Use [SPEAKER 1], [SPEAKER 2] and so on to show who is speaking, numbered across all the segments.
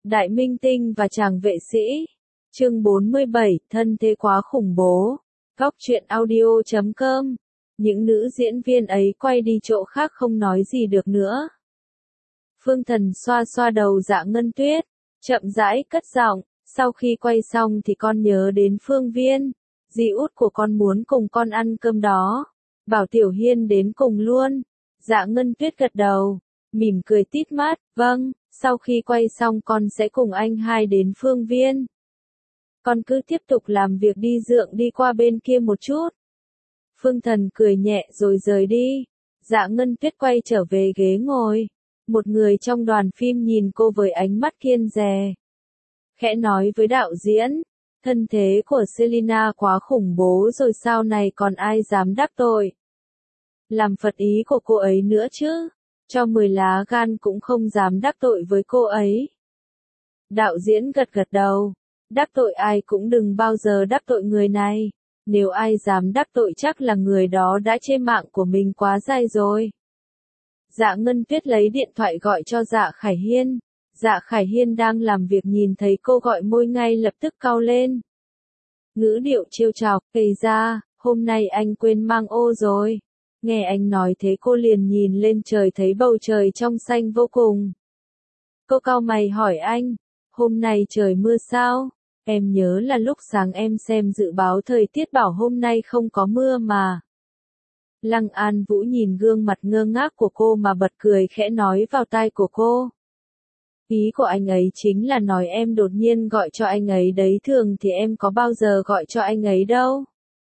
[SPEAKER 1] Đại minh tinh và chàng vệ sĩ. Chương 47, thân thế quá khủng bố. Góc truyện audio.com. Những nữ diễn viên ấy quay đi chỗ khác không nói gì được nữa. Phương Thần xoa xoa đầu Dạ Ngân Tuyết, chậm rãi cất giọng, sau khi quay xong thì con nhớ đến Phương Viên, dì út của con muốn cùng con ăn cơm đó, bảo Tiểu Hiên đến cùng luôn. Dạ Ngân Tuyết gật đầu, mỉm cười tít mắt, vâng, sau khi quay xong con sẽ cùng anh hai đến Phương Viên. Con cứ tiếp tục làm việc đi, dượng đi qua bên kia một chút. Phương Thần cười nhẹ rồi rời đi. Dạ Ngân Tuyết quay trở về ghế ngồi. Một người trong đoàn phim nhìn cô với ánh mắt kiêng dè. Khẽ nói với đạo diễn, thân thế của Selina quá khủng bố rồi, sau này còn ai dám đắc tội. Làm phật ý của cô ấy nữa chứ, cho 10 lá gan cũng không dám đắc tội với cô ấy. Đạo diễn gật gật đầu, đắc tội ai cũng đừng bao giờ đắc tội người này, nếu ai dám đắc tội chắc là người đó đã chê mạng của mình quá dai rồi. Dạ Ngân Tuyết lấy điện thoại gọi cho Dạ Khải Hiên. Dạ Khải Hiên đang làm việc nhìn thấy cô gọi môi ngay lập tức cau lên. Ngữ điệu trêu chọc, kể ra, hôm nay anh quên mang ô rồi. Nghe anh nói thế cô liền nhìn lên trời thấy bầu trời trong xanh vô cùng. Cô cau mày hỏi anh, hôm nay trời mưa sao? Em nhớ là lúc sáng em xem dự báo thời tiết bảo hôm nay không có mưa mà. Lăng An Vũ nhìn gương mặt ngơ ngác của cô mà bật cười khẽ nói vào tai của cô. Ý của anh ấy chính là nói em đột nhiên gọi cho anh ấy đấy, thường thì em có bao giờ gọi cho anh ấy đâu.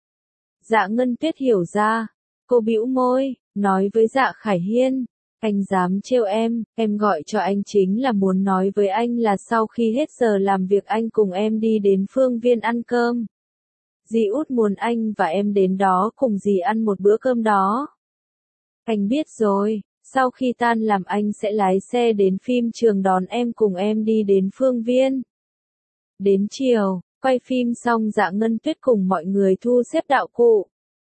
[SPEAKER 1] Dạ Ngân Tuyết hiểu ra, cô bĩu môi, nói với Dạ Khải Hiên, anh dám trêu em gọi cho anh chính là muốn nói với anh là sau khi hết giờ làm việc anh cùng em đi đến Phương Viên ăn cơm. Dì út muốn anh và em đến đó cùng dì ăn một bữa cơm đó. Anh biết rồi, sau khi tan làm anh sẽ lái xe đến phim trường đón em cùng em đi đến Phương Viên. Đến chiều, quay phim xong Dạ Ngân Tuyết cùng mọi người thu xếp đạo cụ.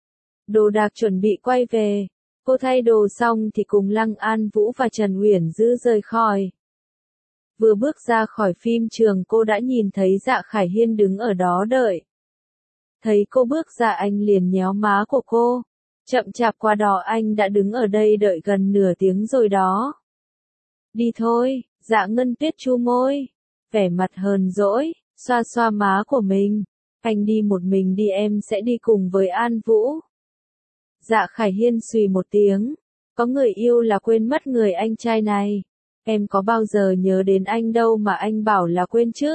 [SPEAKER 1] Đồ đạc chuẩn bị quay về, cô thay đồ xong thì cùng Lăng An Vũ và Trần Uyển Dư rời khỏi. Vừa bước ra khỏi phim trường cô đã nhìn thấy Dạ Khải Hiên đứng ở đó đợi. Thấy cô bước ra anh liền nhéo má của cô. Chậm chạp qua đó, anh đã đứng ở đây đợi gần nửa tiếng rồi đó. Đi thôi, Dạ Ngân Tuyết chu môi, vẻ mặt hờn dỗi, xoa xoa má của mình. Anh đi một mình đi, em sẽ đi cùng với An Vũ. Dạ Khải Hiên xùy một tiếng, có người yêu là quên mất người anh trai này. Em có bao giờ nhớ đến anh đâu mà anh bảo là quên chứ.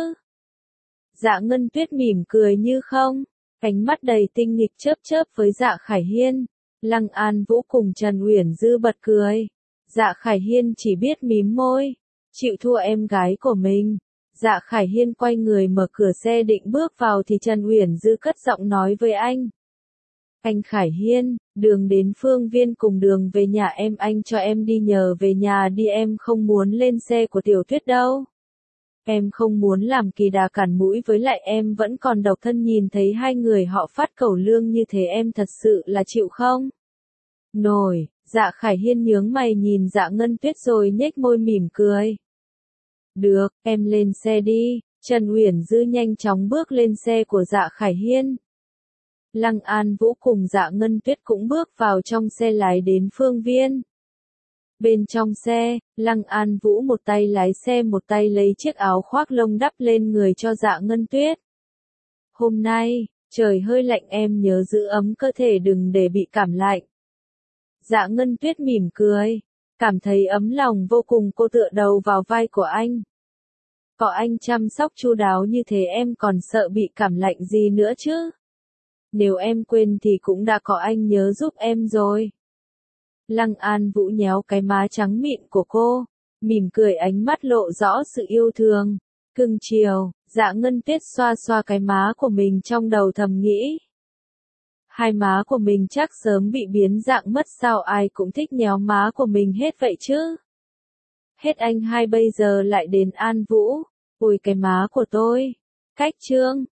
[SPEAKER 1] Dạ Ngân Tuyết mỉm cười như không, ánh mắt đầy tinh nghịch chớp chớp với Dạ Khải Hiên. Lăng An Vũ cùng Trần Uyển Dư bật cười. Dạ Khải Hiên chỉ biết mím môi, chịu thua em gái của mình. Dạ Khải Hiên quay người mở cửa xe định bước vào thì Trần Uyển Dư cất giọng nói với anh. Anh Khải Hiên, đường đến Phương Viên cùng đường về nhà em, anh cho em đi nhờ về nhà đi, em không muốn lên xe của Tiểu Tuyết đâu. Em không muốn làm kỳ đà cản mũi, với lại em vẫn còn độc thân, nhìn thấy hai người họ phát cẩu lương như thế em thật sự là chịu không nổi. Dạ Khải Hiên nhướng mày nhìn Dạ Ngân Tuyết rồi nhếch môi mỉm cười. Được, em lên xe đi. Trần Uyển Dư nhanh chóng bước lên xe của Dạ Khải Hiên. Lăng An Vũ cùng Dạ Ngân Tuyết cũng bước vào trong xe lái đến Phương Viên. Bên trong xe, Lăng An Vũ một tay lái xe một tay lấy chiếc áo khoác lông đắp lên người cho Dạ Ngân Tuyết. Hôm nay, trời hơi lạnh, em nhớ giữ ấm cơ thể đừng để bị cảm lạnh. Dạ Ngân Tuyết mỉm cười, cảm thấy ấm lòng vô cùng, cô tựa đầu vào vai của anh. Có anh chăm sóc chu đáo như thế em còn sợ bị cảm lạnh gì nữa chứ. Nếu em quên thì cũng đã có anh nhớ giúp em rồi. Lăng An Vũ nhéo cái má trắng mịn của cô, mỉm cười ánh mắt lộ rõ sự yêu thương, cưng chiều. Dạ Ngân Tuyết xoa xoa cái má của mình trong đầu thầm nghĩ. Hai má của mình chắc sớm bị biến dạng mất, sao ai cũng thích nhéo má của mình hết vậy chứ. Hết anh hai bây giờ lại đến An Vũ, ôi cái má của tôi. Cách chương